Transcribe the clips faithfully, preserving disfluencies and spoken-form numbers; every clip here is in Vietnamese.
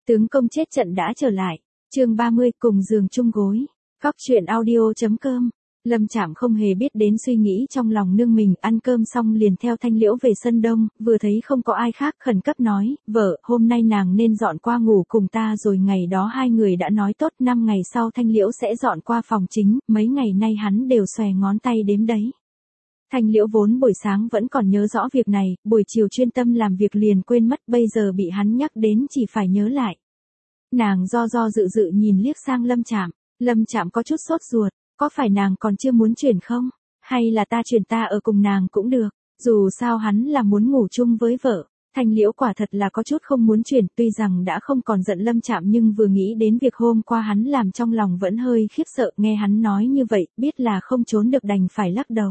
Tướng công chết trận đã trở lại. Chương ba mươi, cùng giường chung gối. Góc truyện audio.com. Lâm Trạm không hề biết đến suy nghĩ trong lòng nương mình, ăn cơm xong liền theo Thanh Liễu về sân đông, vừa thấy không có ai khác khẩn cấp nói, vợ, hôm nay nàng nên dọn qua ngủ cùng ta rồi. Ngày đó hai người đã nói tốt, năm ngày sau Thanh Liễu sẽ dọn qua phòng chính, mấy ngày nay hắn đều xòe ngón tay đếm đấy. Thanh Liễu vốn buổi sáng vẫn còn nhớ rõ việc này, buổi chiều chuyên tâm làm việc liền quên mất, bây giờ bị hắn nhắc đến chỉ phải nhớ lại. Nàng do do dự dự nhìn liếc sang Lâm Trạm, Lâm Trạm có chút sốt ruột, có phải nàng còn chưa muốn chuyển không? Hay là ta chuyển ta ở cùng nàng cũng được, dù sao hắn là muốn ngủ chung với vợ. Thanh Liễu quả thật là có chút không muốn chuyển, tuy rằng đã không còn giận Lâm Trạm nhưng vừa nghĩ đến việc hôm qua hắn làm trong lòng vẫn hơi khiếp sợ, nghe hắn nói như vậy, biết là không trốn được đành phải lắc đầu.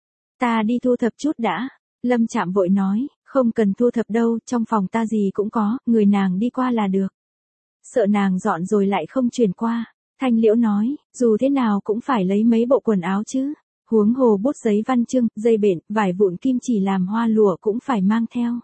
Ta đi thu thập chút đã. Lâm Trạm vội nói, không cần thu thập đâu, trong phòng ta gì cũng có, người nàng đi qua là được. Sợ nàng dọn rồi lại không chuyển qua. Thanh Liễu nói, dù thế nào cũng phải lấy mấy bộ quần áo chứ. Huống hồ bút giấy văn chương, dây bện, vải vụn kim chỉ làm hoa lụa cũng phải mang theo.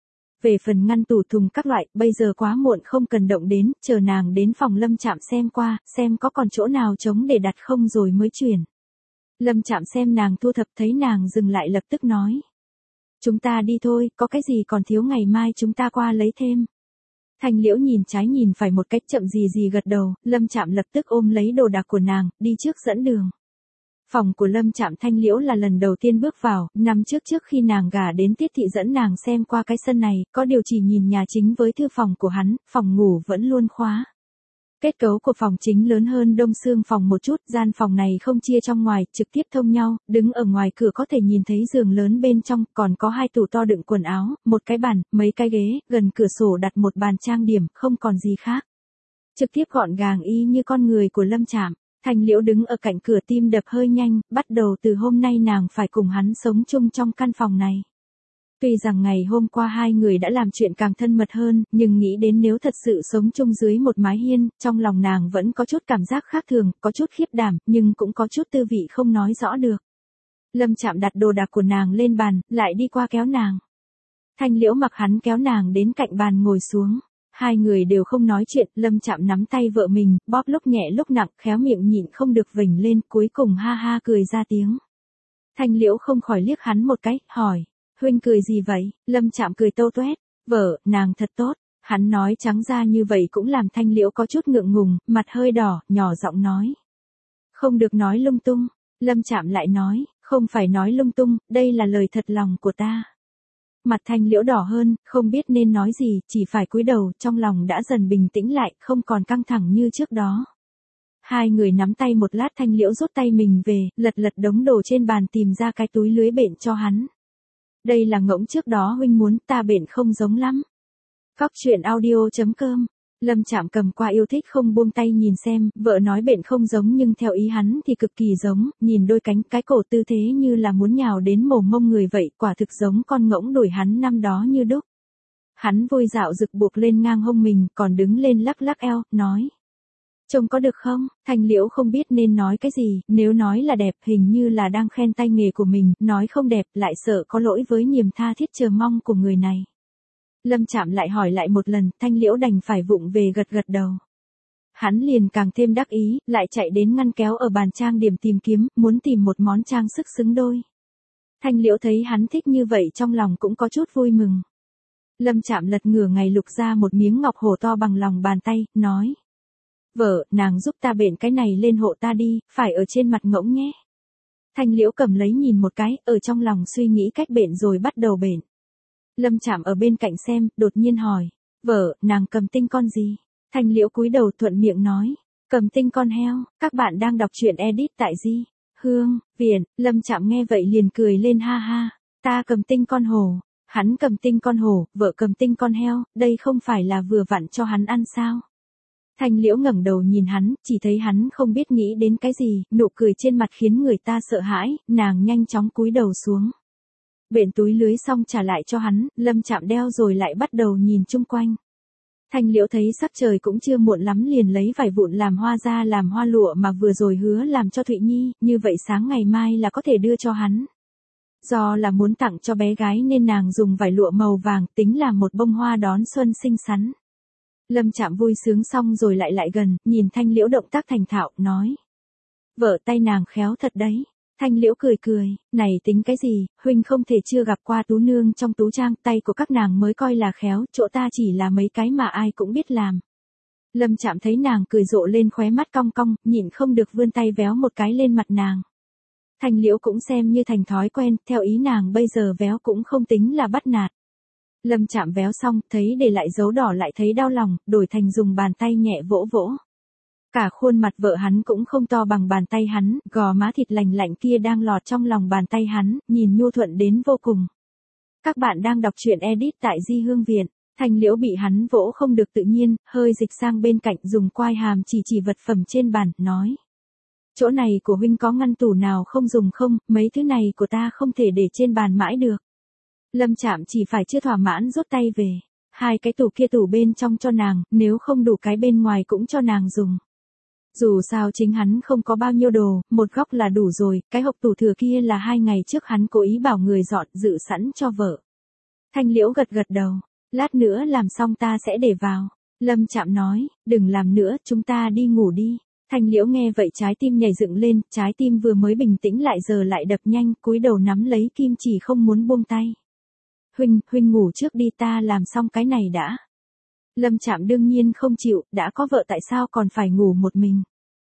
Về phần ngăn tủ thùng các loại, bây giờ quá muộn không cần động đến, chờ nàng đến phòng Lâm Trạm xem qua, xem có còn chỗ nào trống để đặt không rồi mới chuyển. Lâm Trạm xem nàng thu thập thấy nàng dừng lại lập tức nói. Chúng ta đi thôi, có cái gì còn thiếu ngày mai chúng ta qua lấy thêm. Thanh Liễu nhìn trái nhìn phải một cách chậm gì gì gật đầu, Lâm Trạm lập tức ôm lấy đồ đạc của nàng, đi trước dẫn đường. Phòng của Lâm Trạm Thanh Liễu là lần đầu tiên bước vào, năm trước trước khi nàng gả đến Tiết Thị dẫn nàng xem qua cái sân này, có điều chỉ nhìn nhà chính với thư phòng của hắn, phòng ngủ vẫn luôn khóa. Kết cấu của phòng chính lớn hơn Đông Xương phòng một chút, gian phòng này không chia trong ngoài, trực tiếp thông nhau, đứng ở ngoài cửa có thể nhìn thấy giường lớn bên trong, còn có hai tủ to đựng quần áo, một cái bàn, mấy cái ghế, gần cửa sổ đặt một bàn trang điểm, không còn gì khác. Trực tiếp gọn gàng y như con người của Lâm Trạm. Thanh Liễu đứng ở cạnh cửa tim đập hơi nhanh, bắt đầu từ hôm nay nàng phải cùng hắn sống chung trong căn phòng này. Tuy rằng ngày hôm qua hai người đã làm chuyện càng thân mật hơn, nhưng nghĩ đến nếu thật sự sống chung dưới một mái hiên, trong lòng nàng vẫn có chút cảm giác khác thường, có chút khiếp đảm, nhưng cũng có chút tư vị không nói rõ được. Lâm Trạm đặt đồ đạc của nàng lên bàn, lại đi qua kéo nàng. Thanh Liễu mặc hắn kéo nàng đến cạnh bàn ngồi xuống. Hai người đều không nói chuyện, Lâm Trạm nắm tay vợ mình, bóp lúc nhẹ lúc nặng, khéo miệng nhịn không được vểnh lên, cuối cùng ha ha cười ra tiếng. Thanh Liễu không khỏi liếc hắn một cái, hỏi. Huynh cười gì vậy? Lâm Trạm cười tâu tuét. Vợ, nàng thật tốt. Hắn nói trắng ra như vậy cũng làm Thanh Liễu có chút ngượng ngùng, mặt hơi đỏ, nhỏ giọng nói. Không được nói lung tung. Lâm Trạm lại nói, không phải nói lung tung, đây là lời thật lòng của ta. Mặt Thanh Liễu đỏ hơn, không biết nên nói gì, chỉ phải cúi đầu, trong lòng đã dần bình tĩnh lại, không còn căng thẳng như trước đó. Hai người nắm tay một lát, Thanh Liễu rút tay mình về, lật lật đống đồ trên bàn tìm ra cái túi lưới bện cho hắn. Đây là ngỗng trước đó huynh muốn, ta bện không giống lắm. Góc truyện audio.com. Lâm Trạm cầm qua yêu thích không buông tay nhìn xem, vợ nói bện không giống nhưng theo ý hắn thì cực kỳ giống, nhìn đôi cánh, cái cổ tư thế như là muốn nhào đến mồ mông người vậy, quả thực giống con ngỗng đuổi hắn năm đó như đúc. Hắn vui dạo rực buộc lên ngang hông mình, còn đứng lên lắc lắc eo, nói. Trông có được không? Thanh Liễu không biết nên nói cái gì, nếu nói là đẹp hình như là đang khen tay nghề của mình, nói không đẹp lại sợ có lỗi với niềm tha thiết chờ mong của người này. Lâm Trạm lại hỏi lại một lần, Thanh Liễu đành phải vụng về gật gật đầu. Hắn liền càng thêm đắc ý, lại chạy đến ngăn kéo ở bàn trang điểm tìm kiếm, muốn tìm một món trang sức xứng đôi. Thanh Liễu thấy hắn thích như vậy trong lòng cũng có chút vui mừng. Lâm Trạm lật ngửa ngày lục ra một miếng ngọc hổ to bằng lòng bàn tay, nói. Vợ, nàng giúp ta bện cái này lên hộ ta đi, phải ở trên mặt ngỗng nhé. Thanh Liễu cầm lấy nhìn một cái, ở trong lòng suy nghĩ cách bện rồi bắt đầu bện. Lâm Trạm ở bên cạnh xem, đột nhiên hỏi. Vợ, nàng cầm tinh con gì? Thanh Liễu cúi đầu thuận miệng nói. Cầm tinh con heo, các bạn đang đọc truyện edit tại Di Hương Viện. Lâm Trạm nghe vậy liền cười lên ha ha. Ta cầm tinh con hổ, hắn cầm tinh con hổ, vợ cầm tinh con heo, đây không phải là vừa vặn cho hắn ăn sao? Thanh Liễu ngẩng đầu nhìn hắn, chỉ thấy hắn không biết nghĩ đến cái gì, nụ cười trên mặt khiến người ta sợ hãi, nàng nhanh chóng cúi đầu xuống. Bện túi lưới xong trả lại cho hắn, Lâm Trạm đeo rồi lại bắt đầu nhìn chung quanh. Thanh Liễu thấy sắc trời cũng chưa muộn lắm liền lấy vải vụn làm hoa ra làm hoa lụa mà vừa rồi hứa làm cho Thụy Nhi, như vậy sáng ngày mai là có thể đưa cho hắn. Do là muốn tặng cho bé gái nên nàng dùng vải lụa màu vàng, tính là một bông hoa đón xuân xinh xắn. Lâm Trạm vui sướng xong rồi lại lại gần, nhìn Thanh Liễu động tác thành thạo, nói. Vợ tay nàng khéo thật đấy. Thanh Liễu cười cười, này tính cái gì, huynh không thể chưa gặp qua tú nương trong tú trang, tay của các nàng mới coi là khéo, chỗ ta chỉ là mấy cái mà ai cũng biết làm. Lâm Trạm thấy nàng cười rộ lên, khóe mắt cong cong, nhịn không được vươn tay véo một cái lên mặt nàng. Thanh Liễu cũng xem như thành thói quen, theo ý nàng bây giờ véo cũng không tính là bắt nạt. Lâm Trạm véo xong, thấy để lại dấu đỏ lại thấy đau lòng, đổi thành dùng bàn tay nhẹ vỗ vỗ. Cả khuôn mặt vợ hắn cũng không to bằng bàn tay hắn, gò má thịt lành lạnh kia đang lọt trong lòng bàn tay hắn, nhìn nhu thuận đến vô cùng. Các bạn đang đọc truyện edit tại Di Hương Viện. Thanh Liễu bị hắn vỗ không được tự nhiên, hơi dịch sang bên cạnh, dùng quai hàm chỉ chỉ vật phẩm trên bàn, nói. Chỗ này của huynh có ngăn tủ nào không dùng không, mấy thứ này của ta không thể để trên bàn mãi được. Lâm Trạm chỉ phải chưa thỏa mãn rút tay về. Hai cái tủ kia tủ bên trong cho nàng, nếu không đủ cái bên ngoài cũng cho nàng dùng. Dù sao chính hắn không có bao nhiêu đồ, một góc là đủ rồi, cái hộp tủ thừa kia là hai ngày trước hắn cố ý bảo người dọn dự sẵn cho vợ. Thanh Liễu gật gật đầu, lát nữa làm xong ta sẽ để vào. Lâm Trạm nói, đừng làm nữa, chúng ta đi ngủ đi. Thanh Liễu nghe vậy trái tim nhảy dựng lên, trái tim vừa mới bình tĩnh lại giờ lại đập nhanh, cúi đầu nắm lấy kim chỉ không muốn buông tay. Huynh, huynh ngủ trước đi, ta làm xong cái này đã. Lâm Trạm đương nhiên không chịu, đã có vợ tại sao còn phải ngủ một mình.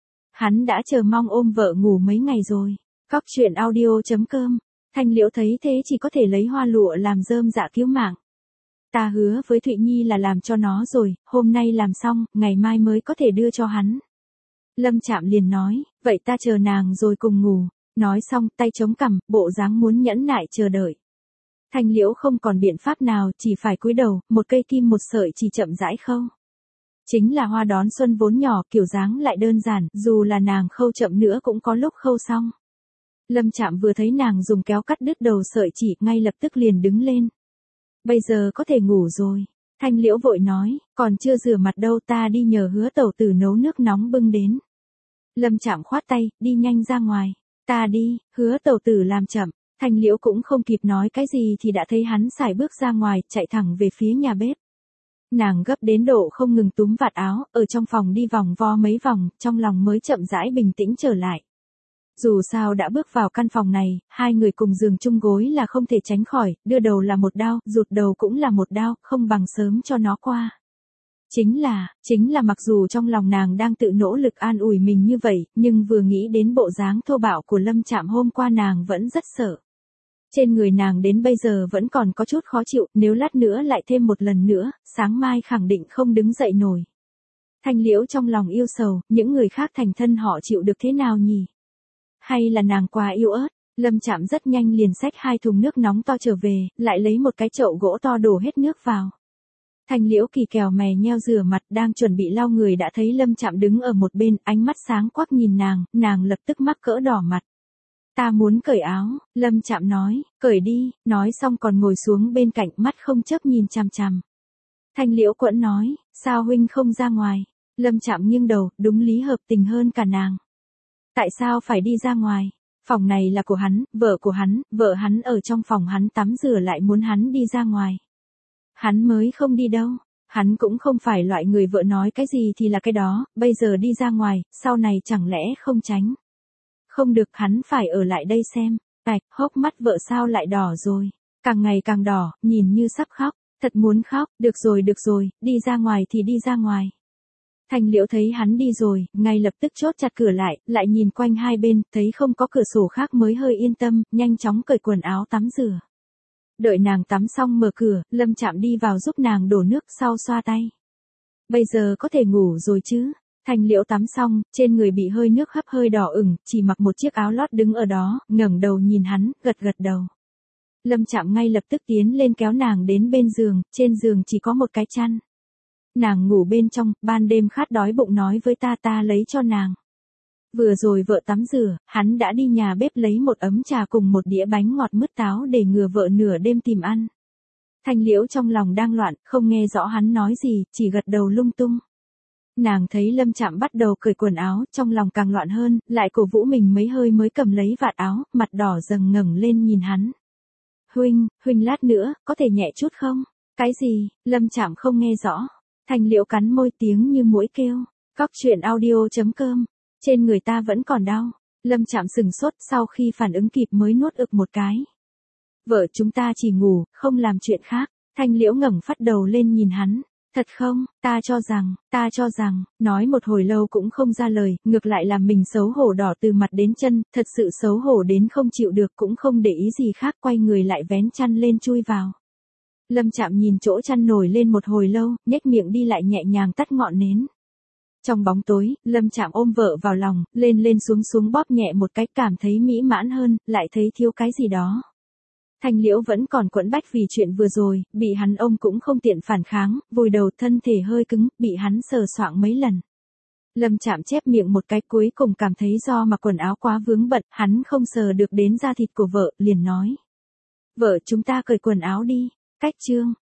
Hắn đã chờ mong ôm vợ ngủ mấy ngày rồi. Cóc truyện audio chấm com. Thanh Liễu thấy thế chỉ có thể lấy hoa lụa làm rơm dạ cứu mạng. Ta hứa với Thụy Nhi là làm cho nó rồi, hôm nay làm xong, ngày mai mới có thể đưa cho hắn. Lâm Trạm liền nói, vậy ta chờ nàng rồi cùng ngủ. Nói xong, tay chống cằm, bộ dáng muốn nhẫn nại chờ đợi. Thanh Liễu không còn biện pháp nào, chỉ phải cúi đầu, một cây kim một sợi chỉ chậm rãi khâu. Chính là hoa đón xuân vốn nhỏ, kiểu dáng lại đơn giản, dù là nàng khâu chậm nữa cũng có lúc khâu xong. Lâm Trạm vừa thấy nàng dùng kéo cắt đứt đầu sợi chỉ, ngay lập tức liền đứng lên. Bây giờ có thể ngủ rồi. Thanh Liễu vội nói, còn chưa rửa mặt đâu, ta đi nhờ Hứa Tẩu Tử nấu nước nóng bưng đến. Lâm Trạm khoát tay, đi nhanh ra ngoài. Ta đi, Hứa Tẩu Tử làm chậm. Thanh Liễu cũng không kịp nói cái gì thì đã thấy hắn xài bước ra ngoài, chạy thẳng về phía nhà bếp. Nàng gấp đến độ không ngừng túm vạt áo, ở trong phòng đi vòng vo mấy vòng, trong lòng mới chậm rãi bình tĩnh trở lại. Dù sao đã bước vào căn phòng này, hai người cùng giường chung gối là không thể tránh khỏi, đưa đầu là một đao, rụt đầu cũng là một đao, không bằng sớm cho nó qua. Chính là, chính là mặc dù trong lòng nàng đang tự nỗ lực an ủi mình như vậy, nhưng vừa nghĩ đến bộ dáng thô bạo của Lâm Trạm hôm qua nàng vẫn rất sợ. Trên người nàng đến bây giờ vẫn còn có chút khó chịu, nếu lát nữa lại thêm một lần nữa, sáng mai khẳng định không đứng dậy nổi. Thanh Liễu trong lòng yêu sầu, những người khác thành thân họ chịu được thế nào nhỉ? Hay là nàng quá yếu ớt? Lâm Trạm rất nhanh liền xách hai thùng nước nóng to trở về, lại lấy một cái chậu gỗ to đổ hết nước vào. Thanh Liễu kỳ kèo mè nheo rửa mặt, đang chuẩn bị lau người đã thấy Lâm Trạm đứng ở một bên, ánh mắt sáng quắc nhìn nàng, nàng lập tức mắc cỡ đỏ mặt. Ta muốn cởi áo, Lâm Trạm nói, cởi đi, nói xong còn ngồi xuống bên cạnh, mắt không chớp nhìn chằm chằm. Thanh Liễu quẫn nói, sao huynh không ra ngoài? Lâm Trạm nghiêng đầu, đúng lý hợp tình hơn cả nàng. Tại sao phải đi ra ngoài? Phòng này là của hắn, vợ của hắn, vợ hắn ở trong phòng hắn tắm rửa lại muốn hắn đi ra ngoài. Hắn mới không đi đâu, hắn cũng không phải loại người vợ nói cái gì thì là cái đó, bây giờ đi ra ngoài, sau này chẳng lẽ không tránh. Không được, hắn phải ở lại đây xem. Ảch, hốc mắt vợ sao lại đỏ rồi, càng ngày càng đỏ, nhìn như sắp khóc, thật muốn khóc, được rồi được rồi, đi ra ngoài thì đi ra ngoài. Thanh Liễu thấy hắn đi rồi, ngay lập tức chốt chặt cửa lại, lại nhìn quanh hai bên, thấy không có cửa sổ khác mới hơi yên tâm, nhanh chóng cởi quần áo tắm rửa. Đợi nàng tắm xong mở cửa, Lâm Trạm đi vào giúp nàng đổ nước sau xoa tay. Bây giờ có thể ngủ rồi chứ? Thanh Liễu tắm xong, trên người bị hơi nước hấp hơi đỏ ửng, chỉ mặc một chiếc áo lót đứng ở đó, ngẩng đầu nhìn hắn, gật gật đầu. Lâm Trạm ngay lập tức tiến lên kéo nàng đến bên giường, trên giường chỉ có một cái chăn. Nàng ngủ bên trong, ban đêm khát đói bụng nói với ta ta lấy cho nàng. Vừa rồi vợ tắm rửa, hắn đã đi nhà bếp lấy một ấm trà cùng một đĩa bánh ngọt mứt táo để ngừa vợ nửa đêm tìm ăn. Thanh Liễu trong lòng đang loạn, không nghe rõ hắn nói gì, chỉ gật đầu lung tung. Nàng thấy Lâm Trạm bắt đầu cởi quần áo, trong lòng càng loạn hơn, lại cổ vũ mình mấy hơi mới cầm lấy vạt áo, mặt đỏ dần ngẩng lên nhìn hắn. Huynh, huynh lát nữa, có thể nhẹ chút không? Cái gì? Lâm Trạm không nghe rõ. Thanh Liễu cắn môi tiếng như muỗi kêu. Cóc truyện audio chấm com. Trên người ta vẫn còn đau. Lâm Trạm sừng sốt sau khi phản ứng kịp mới nuốt ực một cái. Vợ chúng ta chỉ ngủ, không làm chuyện khác. Thanh Liễu ngẩng phát đầu lên nhìn hắn. Thật không, ta cho rằng, ta cho rằng, nói một hồi lâu cũng không ra lời, ngược lại làm mình xấu hổ đỏ từ mặt đến chân, thật sự xấu hổ đến không chịu được cũng không để ý gì khác, quay người lại vén chăn lên chui vào. Lâm Trạm nhìn chỗ chăn nổi lên một hồi lâu, nhếch miệng đi lại nhẹ nhàng tắt ngọn nến. Trong bóng tối, Lâm Trạm ôm vợ vào lòng, lên lên xuống xuống bóp nhẹ một cái, cảm thấy mỹ mãn hơn, lại thấy thiếu cái gì đó. Thanh Liễu vẫn còn quẫn bách vì chuyện vừa rồi, bị hắn ôm cũng không tiện phản kháng, vùi đầu thân thể hơi cứng, bị hắn sờ soạng mấy lần. Lâm Trạm chép miệng một cái, cuối cùng cảm thấy do mặc quần áo quá vướng bận, hắn không sờ được đến da thịt của vợ, liền nói. Vợ chúng ta cởi quần áo đi. Cách chương.